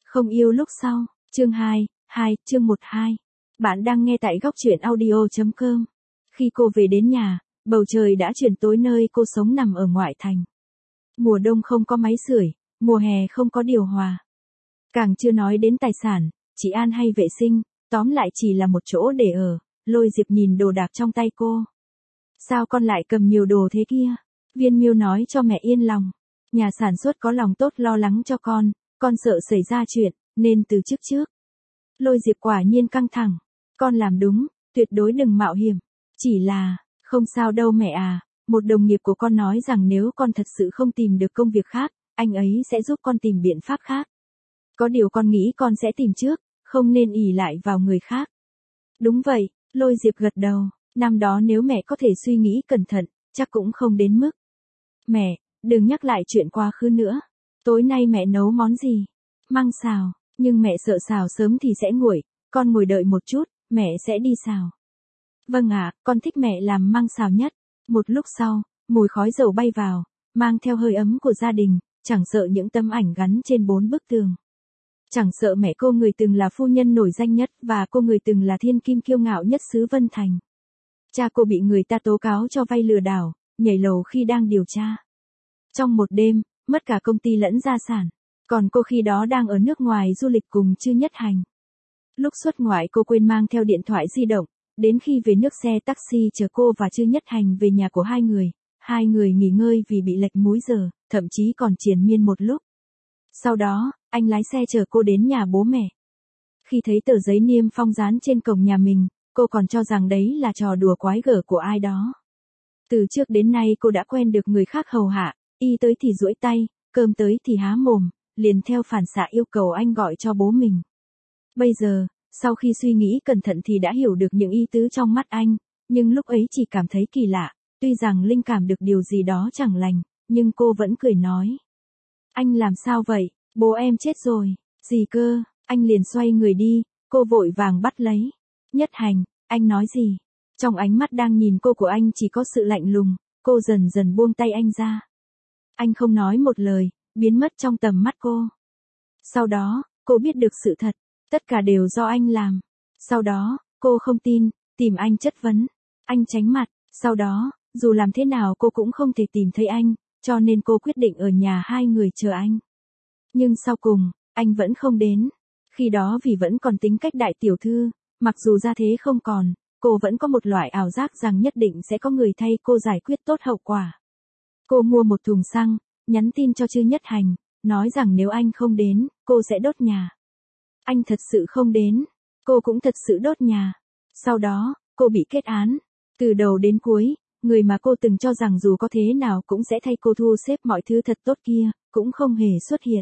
Không yêu lúc sau, chương 2, chương 12. Bạn đang nghe tại góc truyện audio.com. Khi cô về đến nhà, bầu trời đã chuyển tối nơi cô sống nằm ở ngoại thành. Mùa đông không có máy sưởi, mùa hè không có điều hòa. Càng chưa nói đến tài sản, chỉ an hay vệ sinh, tóm lại chỉ là một chỗ để ở. Lôi Diệp nhìn đồ đạc trong tay cô. Sao con lại cầm nhiều đồ thế kia? Viên Miêu nói cho mẹ yên lòng. Nhà sản xuất có lòng tốt lo lắng cho con sợ xảy ra chuyện, nên từ trước. Lôi Diệp quả nhiên căng thẳng. Con làm đúng, tuyệt đối đừng mạo hiểm. Chỉ là, không sao đâu mẹ à, một đồng nghiệp của con nói rằng nếu con thật sự không tìm được công việc khác, anh ấy sẽ giúp con tìm biện pháp khác. Có điều con nghĩ con sẽ tìm trước, không nên ỷ lại vào người khác. Đúng vậy, Lôi Diệp gật đầu, năm đó nếu mẹ có thể suy nghĩ cẩn thận, chắc cũng không đến mức. Mẹ, đừng nhắc lại chuyện quá khứ nữa. Tối nay mẹ nấu món gì? Măng xào, nhưng mẹ sợ xào sớm thì sẽ nguội, con ngồi đợi một chút, mẹ sẽ đi xào. Vâng ạ, con thích mẹ làm măng xào nhất. Một lúc sau, mùi khói dầu bay vào, mang theo hơi ấm của gia đình, chẳng sợ những tấm ảnh gắn trên 4 bức tường. Chẳng sợ mẹ cô người từng là phu nhân nổi danh nhất và cô người từng là thiên kim kiêu ngạo nhất xứ Vân Thành. Cha cô bị người ta tố cáo cho vay lừa đảo, nhảy lầu khi đang điều tra. Trong một đêm, mất cả công ty lẫn gia sản. Còn cô khi đó đang ở nước ngoài du lịch cùng Chư Nhất Hành. Lúc xuất ngoại cô quên mang theo điện thoại di động, đến khi về nước xe taxi chở cô và Chư Nhất Hành về nhà của hai người. Hai người nghỉ ngơi vì bị lệch múi giờ, thậm chí còn triền miên một lúc. Sau đó, anh lái xe chở cô đến nhà bố mẹ. Khi thấy tờ giấy niêm phong dán trên cổng nhà mình, cô còn cho rằng đấy là trò đùa quái gở của ai đó. Từ trước đến nay cô đã quen được người khác hầu hạ, y tới thì duỗi tay, cơm tới thì há mồm, liền theo phản xạ yêu cầu anh gọi cho bố mình. Bây giờ, sau khi suy nghĩ cẩn thận thì đã hiểu được những ý tứ trong mắt anh, nhưng lúc ấy chỉ cảm thấy kỳ lạ, tuy rằng linh cảm được điều gì đó chẳng lành, nhưng cô vẫn cười nói. Anh làm sao vậy, bố em chết rồi, gì cơ, anh liền xoay người đi, cô vội vàng bắt lấy. Nhất Hành, anh nói gì? Trong ánh mắt đang nhìn cô của anh chỉ có sự lạnh lùng, cô dần dần buông tay anh ra. Anh không nói một lời, biến mất trong tầm mắt cô. Sau đó, cô biết được sự thật, tất cả đều do anh làm. Sau đó, cô không tin, tìm anh chất vấn. Anh tránh mặt, sau đó, dù làm thế nào cô cũng không thể tìm thấy anh, cho nên cô quyết định ở nhà hai người chờ anh. Nhưng sau cùng, anh vẫn không đến. Khi đó vì vẫn còn tính cách đại tiểu thư, mặc dù ra thế không còn, cô vẫn có một loại ảo giác rằng nhất định sẽ có người thay cô giải quyết tốt hậu quả. Cô mua một thùng xăng, nhắn tin cho Chư Nhất Hành, nói rằng nếu anh không đến, cô sẽ đốt nhà. Anh thật sự không đến, cô cũng thật sự đốt nhà. Sau đó, cô bị kết án. Từ đầu đến cuối, người mà cô từng cho rằng dù có thế nào cũng sẽ thay cô thu xếp mọi thứ thật tốt kia, cũng không hề xuất hiện.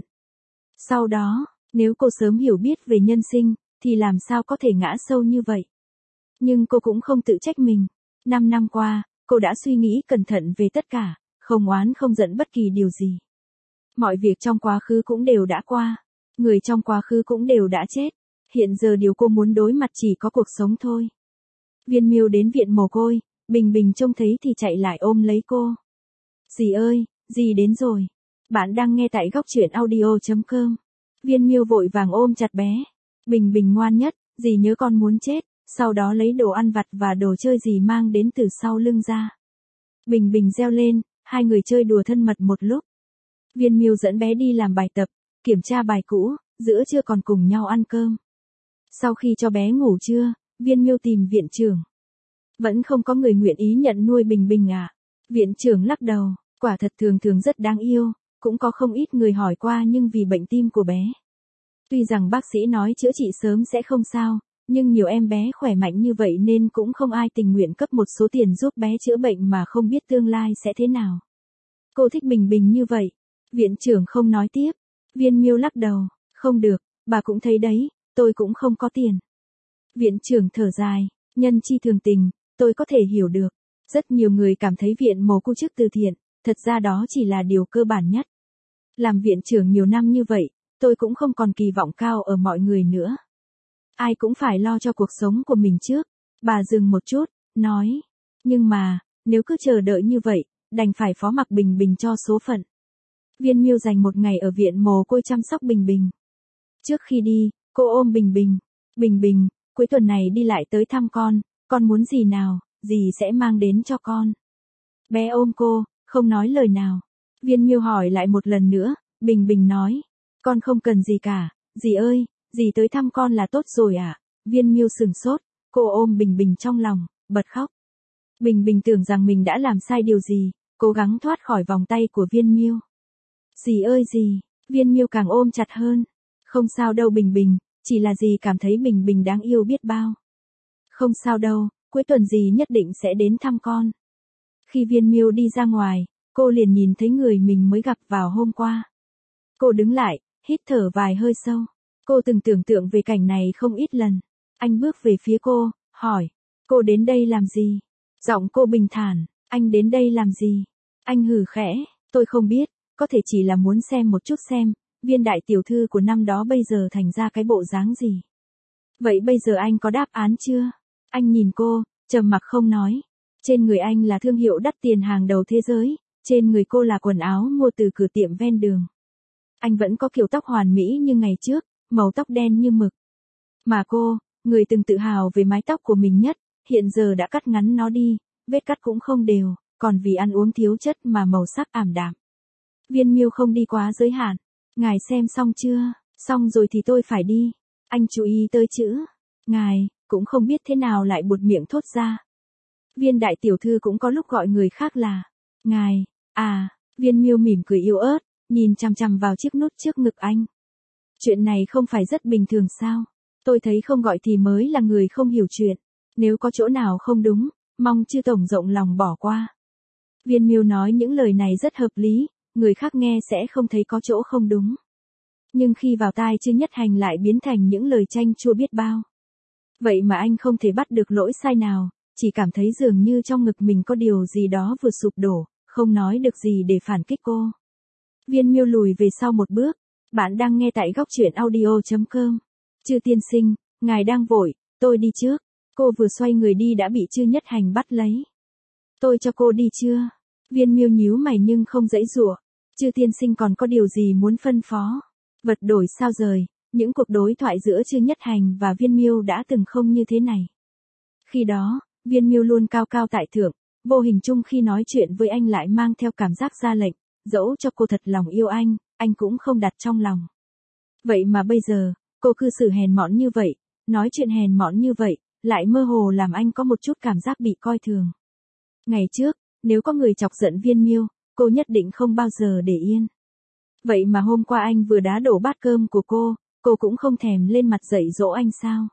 Sau đó, nếu cô sớm hiểu biết về nhân sinh, thì làm sao có thể ngã sâu như vậy. Nhưng cô cũng không tự trách mình. 5 năm qua, cô đã suy nghĩ cẩn thận về tất cả, không oán không giận bất kỳ điều gì. Mọi việc trong quá khứ cũng đều đã qua. Người trong quá khứ cũng đều đã chết. Hiện giờ điều cô muốn đối mặt chỉ có cuộc sống thôi. Viên Miêu đến viện mồ côi, Bình Bình trông thấy thì chạy lại ôm lấy cô. Dì ơi, dì đến rồi. Bạn đang nghe tại góc truyện audio.com. Viên Miêu vội vàng ôm chặt bé. Bình Bình ngoan nhất, dì nhớ con muốn chết. Sau đó lấy đồ ăn vặt và đồ chơi dì mang đến từ sau lưng ra. Bình Bình reo lên, hai người chơi đùa thân mật một lúc. Viên Miêu dẫn bé đi làm bài tập, kiểm tra bài cũ, giữa trưa còn cùng nhau ăn cơm. Sau khi cho bé ngủ trưa, Viên Miêu tìm viện trưởng. Vẫn không có người nguyện ý nhận nuôi Bình Bình à? Viện trưởng lắc đầu, quả thật thường thường rất đáng yêu, cũng có không ít người hỏi qua nhưng vì bệnh tim của bé. Tuy rằng bác sĩ nói chữa trị sớm sẽ không sao, nhưng nhiều em bé khỏe mạnh như vậy nên cũng không ai tình nguyện cấp một số tiền giúp bé chữa bệnh mà không biết tương lai sẽ thế nào. Cô thích Bình Bình như vậy. Viện trưởng không nói tiếp. Viên Miêu lắc đầu, không được, bà cũng thấy đấy, tôi cũng không có tiền. Viện trưởng thở dài, nhân chi thường tình, tôi có thể hiểu được. Rất nhiều người cảm thấy viện mồ côi chức từ thiện, thật ra đó chỉ là điều cơ bản nhất. Làm viện trưởng nhiều năm như vậy, tôi cũng không còn kỳ vọng cao ở mọi người nữa. Ai cũng phải lo cho cuộc sống của mình trước. Bà dừng một chút, nói. Nhưng mà, nếu cứ chờ đợi như vậy, đành phải phó mặc Bình Bình cho số phận. Viên Miêu dành một ngày ở viện mồ côi chăm sóc Bình Bình. Trước khi đi, cô ôm Bình Bình. Bình Bình, cuối tuần này đi lại tới thăm con muốn gì nào, dì sẽ mang đến cho con. Bé ôm cô, không nói lời nào. Viên Miêu hỏi lại một lần nữa, Bình Bình nói, con không cần gì cả, dì ơi, dì tới thăm con là tốt rồi ạ. Viên Miêu sửng sốt, cô ôm Bình Bình trong lòng, bật khóc. Bình Bình tưởng rằng mình đã làm sai điều gì, cố gắng thoát khỏi vòng tay của Viên Miêu. Dì ơi dì, Viên Miêu càng ôm chặt hơn. Không sao đâu Bình Bình, chỉ là dì cảm thấy Bình Bình đáng yêu biết bao. Không sao đâu, cuối tuần dì nhất định sẽ đến thăm con. Khi Viên Miêu đi ra ngoài, cô liền nhìn thấy người mình mới gặp vào hôm qua. Cô đứng lại, hít thở vài hơi sâu. Cô từng tưởng tượng về cảnh này không ít lần. Anh bước về phía cô, hỏi, cô đến đây làm gì? Giọng cô bình thản, anh đến đây làm gì? Anh hừ khẽ, tôi không biết, có thể chỉ là muốn xem một chút xem, Viên đại tiểu thư của năm đó bây giờ thành ra cái bộ dáng gì. Vậy bây giờ anh có đáp án chưa? Anh nhìn cô, trầm mặc không nói. Trên người anh là thương hiệu đắt tiền hàng đầu thế giới, trên người cô là quần áo mua từ cửa tiệm ven đường. Anh vẫn có kiểu tóc hoàn mỹ như ngày trước, màu tóc đen như mực. Mà cô, người từng tự hào về mái tóc của mình nhất, hiện giờ đã cắt ngắn nó đi, vết cắt cũng không đều, còn vì ăn uống thiếu chất mà màu sắc ảm đạm. Viên Miêu không đi quá giới hạn. Ngài xem xong chưa? Xong rồi thì tôi phải đi. Anh chú ý tới chữ. Ngài, cũng không biết thế nào lại buột miệng thốt ra. Viên đại tiểu thư cũng có lúc gọi người khác là ngài. À, Viên Miêu mỉm cười yếu ớt, nhìn chằm chằm vào chiếc nút trước ngực anh. Chuyện này không phải rất bình thường sao? Tôi thấy không gọi thì mới là người không hiểu chuyện. Nếu có chỗ nào không đúng, mong chư tổng rộng lòng bỏ qua. Viên Miêu nói những lời này rất hợp lý, người khác nghe sẽ không thấy có chỗ không đúng. Nhưng khi vào tai Chư Nhất Hành lại biến thành những lời chanh chua biết bao. Vậy mà anh không thể bắt được lỗi sai nào, chỉ cảm thấy dường như trong ngực mình có điều gì đó vừa sụp đổ, không nói được gì để phản kích cô. Viên Miêu lùi về sau một bước. Bạn đang nghe tại góc truyện audio.com. Chư tiên sinh, ngài đang vội, tôi đi trước. Cô vừa xoay người đi đã bị Chư Nhất Hành bắt lấy. Tôi cho cô đi chưa? Viên Miêu nhíu mày nhưng không giãy giụa. Chư tiên sinh còn có điều gì muốn phân phó? Vật đổi sao rời, những cuộc đối thoại giữa Chư Nhất Hành và Viên Miêu đã từng không như thế này. Khi đó, Viên Miêu luôn cao cao tại thượng, vô hình chung khi nói chuyện với anh lại mang theo cảm giác ra lệnh, dẫu cho cô thật lòng yêu anh cũng không đặt trong lòng. Vậy mà bây giờ, cô cư xử hèn mọn như vậy, nói chuyện hèn mọn như vậy, lại mơ hồ làm anh có một chút cảm giác bị coi thường. Ngày trước, nếu có người chọc giận Viên Miêu, cô nhất định không bao giờ để yên. Vậy mà hôm qua anh vừa đá đổ bát cơm của cô cũng không thèm lên mặt dạy dỗ anh sao?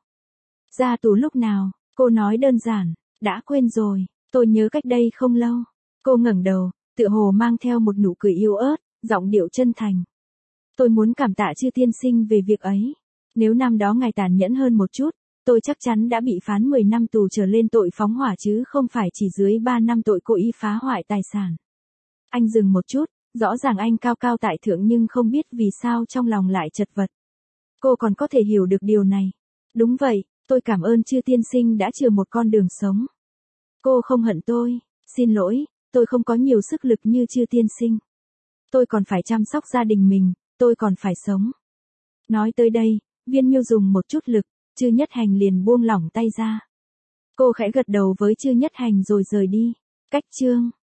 Ra tù lúc nào? Cô nói đơn giản, đã quên rồi, tôi nhớ cách đây không lâu. Cô ngẩng đầu, tựa hồ mang theo một nụ cười yếu ớt, giọng điệu chân thành. Tôi muốn cảm tạ Chư tiên sinh về việc ấy. Nếu năm đó ngài tàn nhẫn hơn một chút, tôi chắc chắn đã bị phán 10 năm tù trở lên tội phóng hỏa chứ không phải chỉ dưới 3 năm tội cố ý phá hoại tài sản. Anh dừng một chút, rõ ràng anh cao cao tại thượng nhưng không biết vì sao trong lòng lại chật vật. Cô còn có thể hiểu được điều này. Đúng vậy, tôi cảm ơn Chư tiên sinh đã chừa một con đường sống. Cô không hận tôi, xin lỗi, tôi không có nhiều sức lực như Chư tiên sinh. Tôi còn phải chăm sóc gia đình mình, tôi còn phải sống. Nói tới đây, Viên Miêu dùng một chút lực, Chư Nhất Hành liền buông lỏng tay ra. Cô khẽ gật đầu với Chư Nhất Hành rồi rời đi. Cách chương